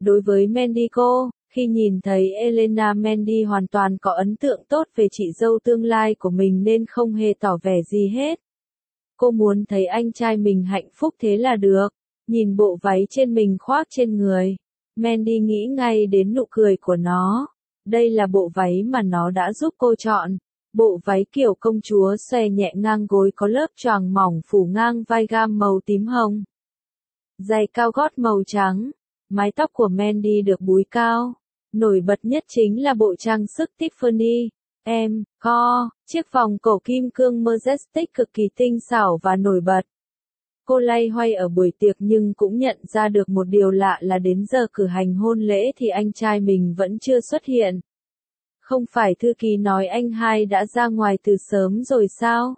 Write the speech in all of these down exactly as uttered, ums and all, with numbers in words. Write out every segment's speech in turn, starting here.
Đối với Mandy cô, khi nhìn thấy Elena, Mandy hoàn toàn có ấn tượng tốt về chị dâu tương lai của mình nên không hề tỏ vẻ gì hết. Cô muốn thấy anh trai mình hạnh phúc thế là được. Nhìn bộ váy trên mình khoác trên người, Mandy nghĩ ngay đến nụ cười của nó. Đây là bộ váy mà nó đã giúp cô chọn. Bộ váy kiểu công chúa xòe nhẹ ngang gối có lớp choàng mỏng phủ ngang vai gam màu tím hồng. Giày cao gót màu trắng. Mái tóc của Mandy được búi cao. Nổi bật nhất chính là bộ trang sức Tiffany. Em, co, chiếc vòng cổ kim cương Majestic cực kỳ tinh xảo và nổi bật. Cô loay hoay ở buổi tiệc nhưng cũng nhận ra được một điều lạ là đến giờ cử hành hôn lễ thì anh trai mình vẫn chưa xuất hiện. Không phải thư ký nói anh hai đã ra ngoài từ sớm rồi sao?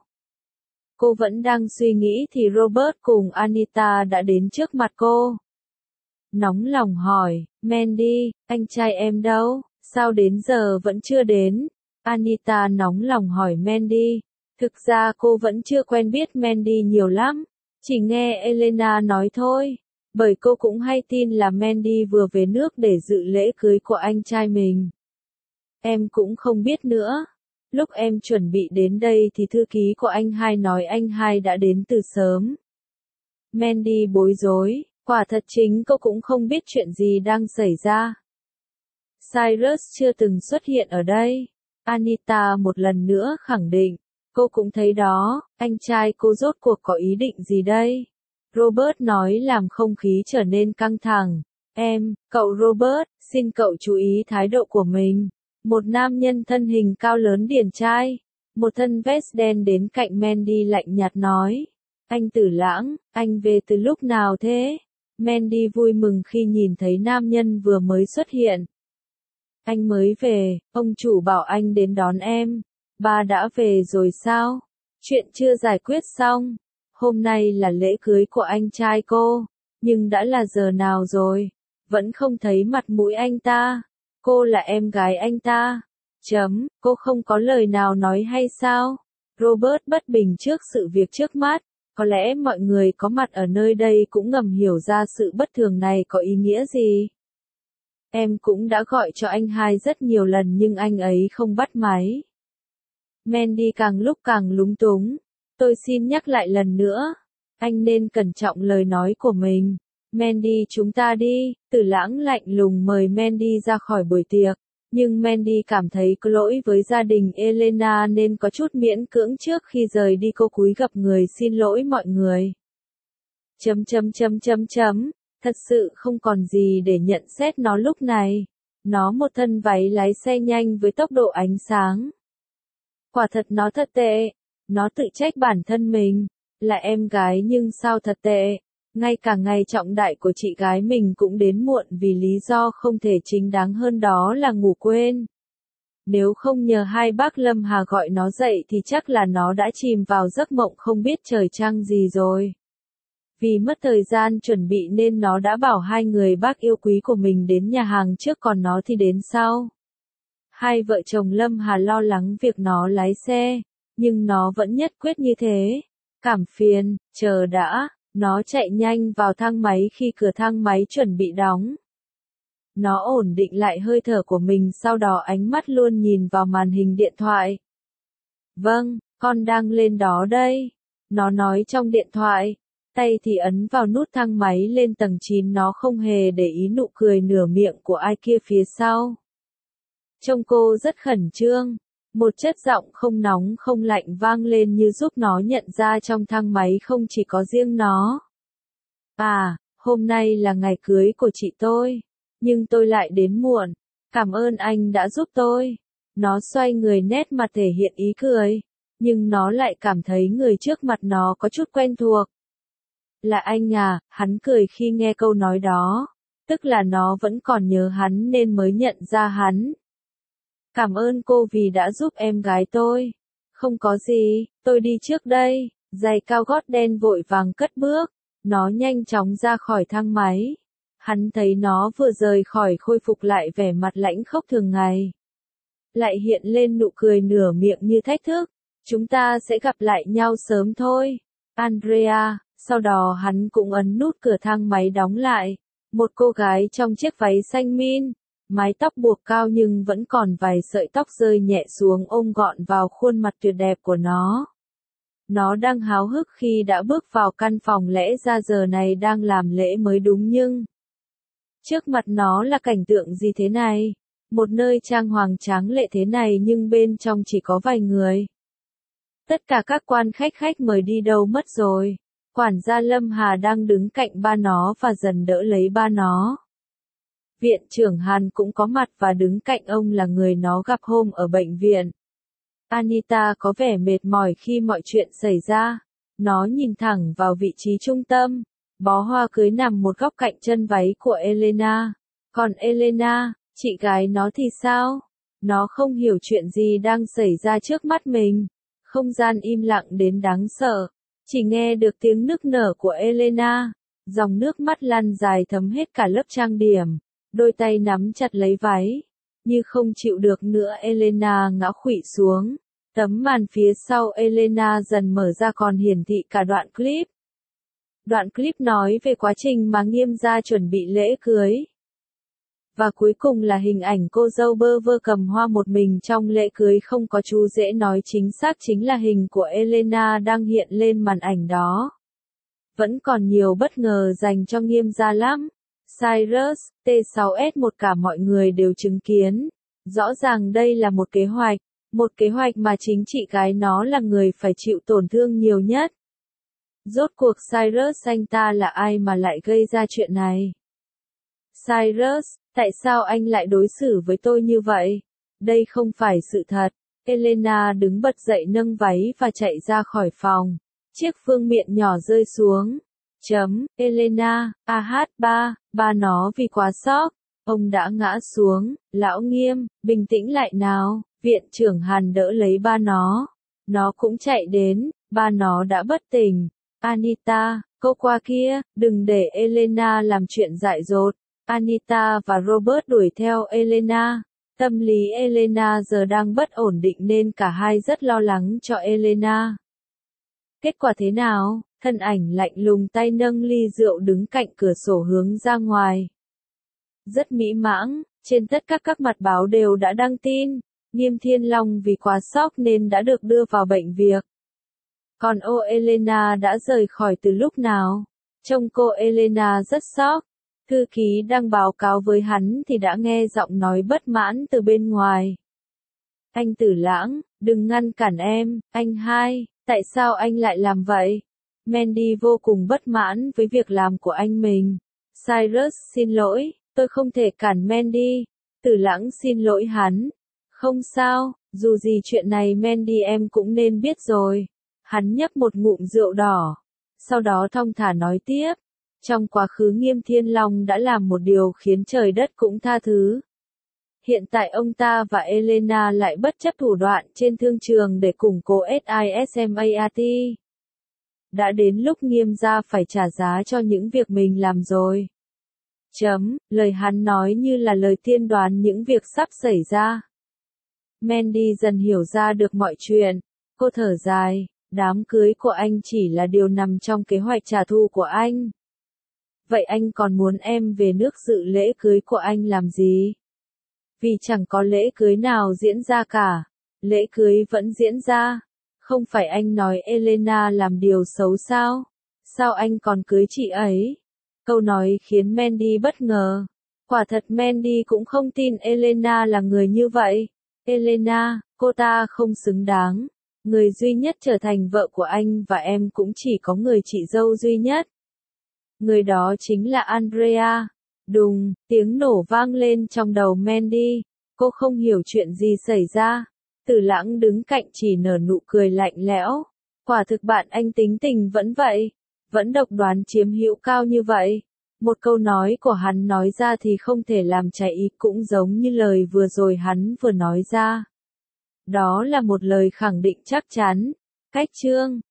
Cô vẫn đang suy nghĩ thì Robert cùng Anita đã đến trước mặt cô. Nóng lòng hỏi, Mandy, anh trai em đâu? Sao đến giờ vẫn chưa đến? Anita nóng lòng hỏi Mandy. Thực ra cô vẫn chưa quen biết Mandy nhiều lắm. Chỉ nghe Elena nói thôi. Bởi cô cũng hay tin là Mandy vừa về nước để dự lễ cưới của anh trai mình. Em cũng không biết nữa. Lúc em chuẩn bị đến đây thì thư ký của anh hai nói anh hai đã đến từ sớm. Mandy bối rối. Quả thật chính cô cũng không biết chuyện gì đang xảy ra. Cyrus chưa từng xuất hiện ở đây. Anita một lần nữa khẳng định. Cô cũng thấy đó, anh trai cô rốt cuộc có ý định gì đây? Robert nói làm không khí trở nên căng thẳng. Em, cậu Robert, xin cậu chú ý thái độ của mình. Một nam nhân thân hình cao lớn điển trai. Một thân vest đen đến cạnh Mandy lạnh nhạt nói. Anh Tử Lãng, anh về từ lúc nào thế? Mandy vui mừng khi nhìn thấy nam nhân vừa mới xuất hiện. Anh mới về, ông chủ bảo anh đến đón em. Ba đã về rồi sao? Chuyện chưa giải quyết xong. Hôm nay là lễ cưới của anh trai cô. Nhưng đã là giờ nào rồi? Vẫn không thấy mặt mũi anh ta. Cô là em gái anh ta. Chấm, cô không có lời nào nói hay sao? Robert bất bình trước sự việc trước mắt. Có lẽ mọi người có mặt ở nơi đây cũng ngầm hiểu ra sự bất thường này có ý nghĩa gì. Em cũng đã gọi cho anh hai rất nhiều lần nhưng anh ấy không bắt máy. Mandy càng lúc càng lúng túng. Tôi xin nhắc lại lần nữa. Anh nên cẩn trọng lời nói của mình. Mandy chúng ta đi. Tử Lãng lạnh lùng mời Mandy ra khỏi buổi tiệc. Nhưng Mandy cảm thấy có lỗi với gia đình Elena nên có chút miễn cưỡng trước khi rời đi cô cúi gập người xin lỗi mọi người. Chấm chấm chấm chấm chấm. Thật sự không còn gì để nhận xét nó lúc này. Nó một thân váy lái xe nhanh với tốc độ ánh sáng. Quả thật nó thật tệ. Nó tự trách bản thân mình. Là em gái nhưng sao thật tệ. Ngay cả ngày trọng đại của chị gái mình cũng đến muộn vì lý do không thể chính đáng hơn đó là ngủ quên. Nếu không nhờ hai bác Lâm Hà gọi nó dậy thì chắc là nó đã chìm vào giấc mộng không biết trời trăng gì rồi. Vì mất thời gian chuẩn bị nên nó đã bảo hai người bác yêu quý của mình đến nhà hàng trước còn nó thì đến sau. Hai vợ chồng Lâm Hà lo lắng việc nó lái xe, nhưng nó vẫn nhất quyết như thế. Cảm phiền, chờ đã, nó chạy nhanh vào thang máy khi cửa thang máy chuẩn bị đóng. Nó ổn định lại hơi thở của mình sau đó ánh mắt luôn nhìn vào màn hình điện thoại. Vâng, con đang lên đó đây. Nó nói trong điện thoại. Tay thì ấn vào nút thang máy lên tầng chín nó không hề để ý nụ cười nửa miệng của ai kia phía sau. Trông cô rất khẩn trương. Một chất giọng không nóng không lạnh vang lên như giúp nó nhận ra trong thang máy không chỉ có riêng nó. À, hôm nay là ngày cưới của chị tôi. Nhưng tôi lại đến muộn. Cảm ơn anh đã giúp tôi. Nó xoay người nét mặt thể hiện ý cười. Nhưng nó lại cảm thấy người trước mặt nó có chút quen thuộc. Là anh à, hắn cười khi nghe câu nói đó. Tức là nó vẫn còn nhớ hắn nên mới nhận ra hắn. Cảm ơn cô vì đã giúp em gái tôi. Không có gì, tôi đi trước đây. Giày cao gót đen vội vàng cất bước. Nó nhanh chóng ra khỏi thang máy. Hắn thấy nó vừa rời khỏi khôi phục lại vẻ mặt lãnh khốc thường ngày. Lại hiện lên nụ cười nửa miệng như thách thức. Chúng ta sẽ gặp lại nhau sớm thôi. Andrea, sau đó hắn cũng ấn nút cửa thang máy đóng lại. Một cô gái trong chiếc váy xanh min, mái tóc buộc cao nhưng vẫn còn vài sợi tóc rơi nhẹ xuống ôm gọn vào khuôn mặt tuyệt đẹp của nó. Nó đang háo hức khi đã bước vào căn phòng, lẽ ra giờ này đang làm lễ mới đúng, nhưng trước mặt nó là cảnh tượng gì thế này? Một nơi trang hoàng tráng lệ thế này nhưng bên trong chỉ có vài người. Tất cả các quan khách khách mời đi đâu mất rồi? Quản gia Lâm Hà đang đứng cạnh ba nó và dần đỡ lấy ba nó. Viện trưởng Hàn cũng có mặt và đứng cạnh ông là người nó gặp hôm ở bệnh viện. Anita có vẻ mệt mỏi khi mọi chuyện xảy ra. Nó nhìn thẳng vào vị trí trung tâm. Bó hoa cưới nằm một góc cạnh chân váy của Elena. Còn Elena, chị gái nó thì sao? Nó không hiểu chuyện gì đang xảy ra trước mắt mình. Không gian im lặng đến đáng sợ. Chỉ nghe được tiếng nức nở của Elena. Dòng nước mắt lăn dài thấm hết cả lớp trang điểm. Đôi tay nắm chặt lấy váy. Như không chịu được nữa, Elena ngã khuỵu xuống. Tấm màn phía sau Elena dần mở ra còn hiển thị cả đoạn clip. Đoạn clip nói về quá trình mà Nghiêm gia chuẩn bị lễ cưới. Và cuối cùng là hình ảnh cô dâu bơ vơ cầm hoa một mình trong lễ cưới, không có chú rể, nói chính xác chính là hình của Elena đang hiện lên màn ảnh đó. Vẫn còn nhiều bất ngờ dành cho Nghiêm gia lắm. Cyrus, T sáu S một cả mọi người đều chứng kiến. Rõ ràng đây là một kế hoạch. Một kế hoạch mà chính chị gái nó là người phải chịu tổn thương nhiều nhất. Rốt cuộc Cyrus anh ta là ai mà lại gây ra chuyện này? Cyrus, tại sao anh lại đối xử với tôi như vậy? Đây không phải sự thật. Elena đứng bật dậy nâng váy và chạy ra khỏi phòng. Chiếc phương miện nhỏ rơi xuống. Chấm, Elena, a hát ba, ba nó vì quá sốc. Ông đã ngã xuống. Lão Nghiêm, bình tĩnh lại nào. Viện trưởng Hàn đỡ lấy ba nó. Nó cũng chạy đến. Ba nó đã bất tỉnh. Anita, cô qua kia, đừng để Elena làm chuyện dại dột. Anita và Robert đuổi theo Elena. Tâm lý Elena giờ đang bất ổn định nên cả hai rất lo lắng cho Elena. Kết quả thế nào? Thân ảnh lạnh lùng tay nâng ly rượu đứng cạnh cửa sổ hướng ra ngoài. Rất mỹ mãn, trên tất cả các mặt báo đều đã đăng tin. Nghiêm Thiên Long vì quá sốc nên đã được đưa vào bệnh viện. Còn ô Elena đã rời khỏi từ lúc nào? Trông cô Elena rất sốc. Thư ký đang báo cáo với hắn thì đã nghe giọng nói bất mãn từ bên ngoài. Anh Tử Lãng, đừng ngăn cản em, anh hai, tại sao anh lại làm vậy? Mandy vô cùng bất mãn với việc làm của anh mình. Cyrus xin lỗi, tôi không thể cản Mandy. Tử Lãng xin lỗi hắn. Không sao, dù gì chuyện này Mandy em cũng nên biết rồi. Hắn nhấp một ngụm rượu đỏ. Sau đó thong thả nói tiếp. Trong quá khứ Nghiêm Thiên Long đã làm một điều khiến trời đất cũng tha thứ. Hiện tại ông ta và Elena lại bất chấp thủ đoạn trên thương trường để củng cố SISMAT. Đã đến lúc Nghiêm gia phải trả giá cho những việc mình làm rồi. Chấm, lời hắn nói như là lời tiên đoán những việc sắp xảy ra. Mandy dần hiểu ra được mọi chuyện. Cô thở dài, đám cưới của anh chỉ là điều nằm trong kế hoạch trả thù của anh. Vậy anh còn muốn em về nước dự lễ cưới của anh làm gì? Vì chẳng có lễ cưới nào diễn ra cả. Lễ cưới vẫn diễn ra. Không phải anh nói Elena làm điều xấu sao? Sao anh còn cưới chị ấy? Câu nói khiến Mandy bất ngờ. Quả thật Mandy cũng không tin Elena là người như vậy. Elena, cô ta không xứng đáng. Người duy nhất trở thành vợ của anh và em cũng chỉ có người chị dâu duy nhất. Người đó chính là Andrea. Đùng, tiếng nổ vang lên trong đầu Mandy. Cô không hiểu chuyện gì xảy ra. Tử Lãng đứng cạnh chỉ nở nụ cười lạnh lẽo. Quả thực bạn anh tính tình vẫn vậy. Vẫn độc đoán chiếm hữu cao như vậy. Một câu nói của hắn nói ra thì không thể làm trái ý, cũng giống như lời vừa rồi hắn vừa nói ra. Đó là một lời khẳng định chắc chắn. Cách chương